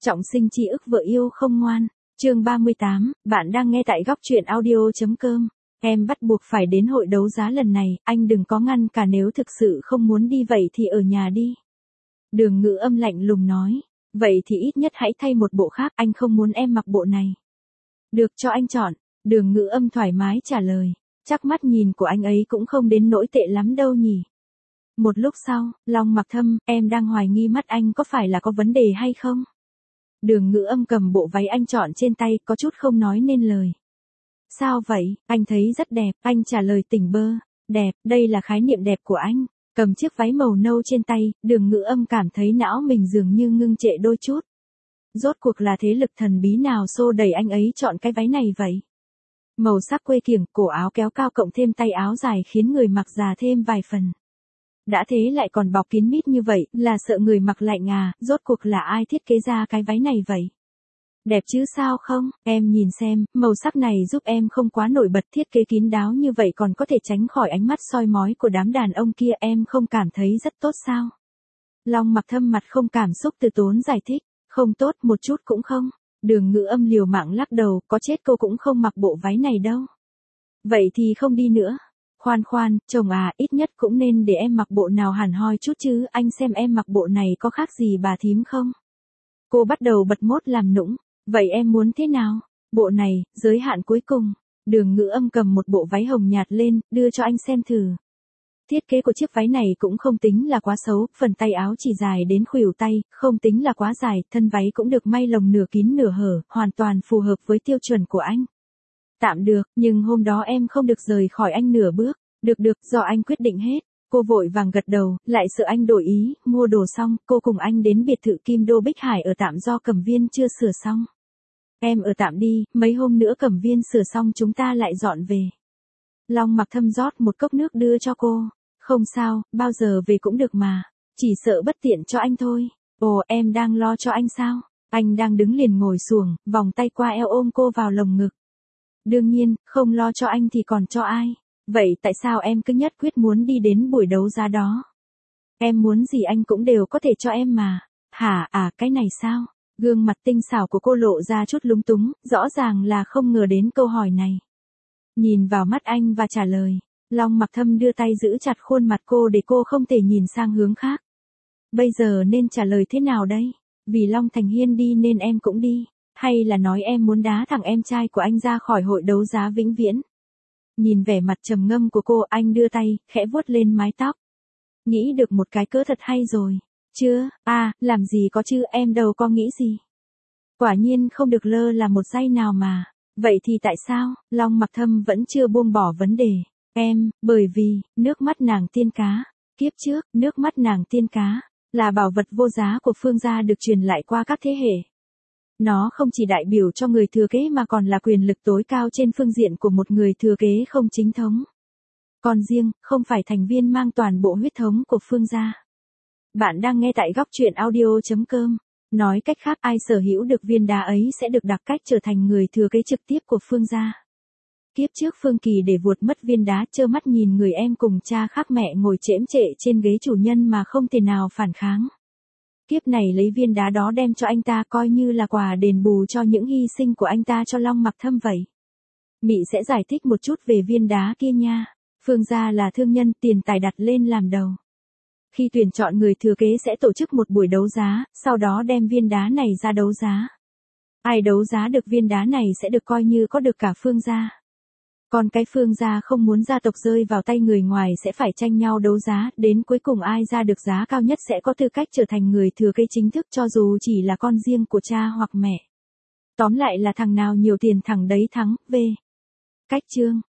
Trọng sinh chi ức vợ yêu không ngoan. Chương 38, bạn đang nghe tại góc truyện audio.com. Em bắt buộc phải đến hội đấu giá lần này, anh đừng có ngăn cả, nếu thực sự không muốn đi vậy thì ở nhà đi. Đường Ngữ Âm lạnh lùng nói. Vậy thì ít nhất hãy thay một bộ khác, anh không muốn em mặc bộ này. Được, cho anh chọn. Đường Ngữ Âm thoải mái trả lời. Chắc mắt nhìn của anh ấy cũng không đến nỗi tệ lắm đâu nhỉ. Một lúc sau, Long Mặc Thâm, em đang hoài nghi mắt anh có phải là có vấn đề hay không? Đường Ngữ Âm cầm bộ váy anh chọn trên tay, có chút không nói nên lời. Sao vậy, anh thấy rất đẹp, anh trả lời tỉnh bơ. Đẹp, đây là khái niệm đẹp của anh. Cầm chiếc váy màu nâu trên tay, Đường Ngữ Âm cảm thấy não mình dường như ngưng trệ đôi chút. Rốt cuộc là thế lực thần bí nào xô đẩy anh ấy chọn cái váy này vậy? Màu sắc quê kiểng, cổ áo kéo cao cộng thêm tay áo dài khiến người mặc già thêm vài phần. Đã thế lại còn bọc kín mít như vậy, là sợ người mặc lạnh à, rốt cuộc là ai thiết kế ra cái váy này vậy? Đẹp chứ sao không, em nhìn xem, màu sắc này giúp em không quá nổi bật, thiết kế kín đáo như vậy còn có thể tránh khỏi ánh mắt soi mói của đám đàn ông kia, em không cảm thấy rất tốt sao? Long Mặc Thâm mặt không cảm xúc từ tốn giải thích, không tốt một chút cũng không. Đường Ngữ Âm liều mạng lắc đầu, có chết cô cũng không mặc bộ váy này đâu. Vậy thì không đi nữa. Khoan, chồng à, ít nhất cũng nên để em mặc bộ nào hẳn hoi chút chứ, anh xem em mặc bộ này có khác gì bà thím không? Cô bắt đầu bật mốt làm nũng, vậy em muốn thế nào? Bộ này, giới hạn cuối cùng. Đường Ngữ Âm cầm một bộ váy hồng nhạt lên, đưa cho anh xem thử. Thiết kế của chiếc váy này cũng không tính là quá xấu, phần tay áo chỉ dài đến khuỷu tay, không tính là quá dài, thân váy cũng được may lồng nửa kín nửa hở, hoàn toàn phù hợp với tiêu chuẩn của anh. Tạm được, nhưng hôm đó em không được rời khỏi anh nửa bước. Được, do anh quyết định hết. Cô vội vàng gật đầu, lại sợ anh đổi ý, mua đồ xong, cô cùng anh đến biệt thự Kim Đô Bích Hải ở tạm do Cẩm Viên chưa sửa xong. Em ở tạm đi, mấy hôm nữa Cẩm Viên sửa xong chúng ta lại dọn về. Long Mặc Thâm rót một cốc nước đưa cho cô. Không sao, bao giờ về cũng được mà. Chỉ sợ bất tiện cho anh thôi. Ồ, em đang lo cho anh sao? Anh đang đứng liền ngồi xuồng, vòng tay qua eo ôm cô vào lồng ngực. Đương nhiên, không lo cho anh thì còn cho ai? Vậy tại sao em cứ nhất quyết muốn đi đến buổi đấu giá đó? Em muốn gì anh cũng đều có thể cho em mà. Hả, cái này sao? Gương mặt tinh xảo của cô lộ ra chút lúng túng, rõ ràng là không ngờ đến câu hỏi này. Nhìn vào mắt anh và trả lời. Long Mặc Thâm đưa tay giữ chặt khuôn mặt cô để cô không thể nhìn sang hướng khác. Bây giờ nên trả lời thế nào đây? Vì Long Thành Hiên đi nên em cũng đi. Hay là nói em muốn đá thằng em trai của anh ra khỏi hội đấu giá vĩnh viễn? Nhìn vẻ mặt trầm ngâm của cô, anh đưa tay, khẽ vuốt lên mái tóc. Nghĩ được một cái cớ thật hay rồi. Chưa, làm gì có chứ, em đâu có nghĩ gì. Quả nhiên không được lơ là một giây nào mà. Vậy thì tại sao? Long Mặc Thâm vẫn chưa buông bỏ vấn đề. Bởi vì, nước mắt nàng tiên cá. Kiếp trước, nước mắt nàng tiên cá, là bảo vật vô giá của Phương gia được truyền lại qua các thế hệ. Nó không chỉ đại biểu cho người thừa kế mà còn là quyền lực tối cao trên phương diện của một người thừa kế không chính thống. Còn riêng, không phải thành viên mang toàn bộ huyết thống của Phương gia. Bạn đang nghe tại góc truyện audio.com. Nói cách khác, ai sở hữu được viên đá ấy sẽ được đặc cách trở thành người thừa kế trực tiếp của Phương gia. Kiếp trước Phương Kỳ để vuột mất viên đá, trơ mắt nhìn người em cùng cha khác mẹ ngồi chễm chệ trên ghế chủ nhân mà không thể nào phản kháng. Kiếp này lấy viên đá đó đem cho anh ta coi như là quà đền bù cho những hy sinh của anh ta cho Long Mặc Thâm vậy. Mị sẽ giải thích một chút về viên đá kia nha. Phương gia là thương nhân, tiền tài đặt lên làm đầu. Khi tuyển chọn người thừa kế sẽ tổ chức một buổi đấu giá, sau đó đem viên đá này ra đấu giá. Ai đấu giá được viên đá này sẽ được coi như có được cả Phương gia. Còn cái Phương gia không muốn gia tộc rơi vào tay người ngoài sẽ phải tranh nhau đấu giá, đến cuối cùng ai ra được giá cao nhất sẽ có tư cách trở thành người thừa kế chính thức, cho dù chỉ là con riêng của cha hoặc mẹ. Tóm lại là thằng nào nhiều tiền thằng đấy thắng, Cách chương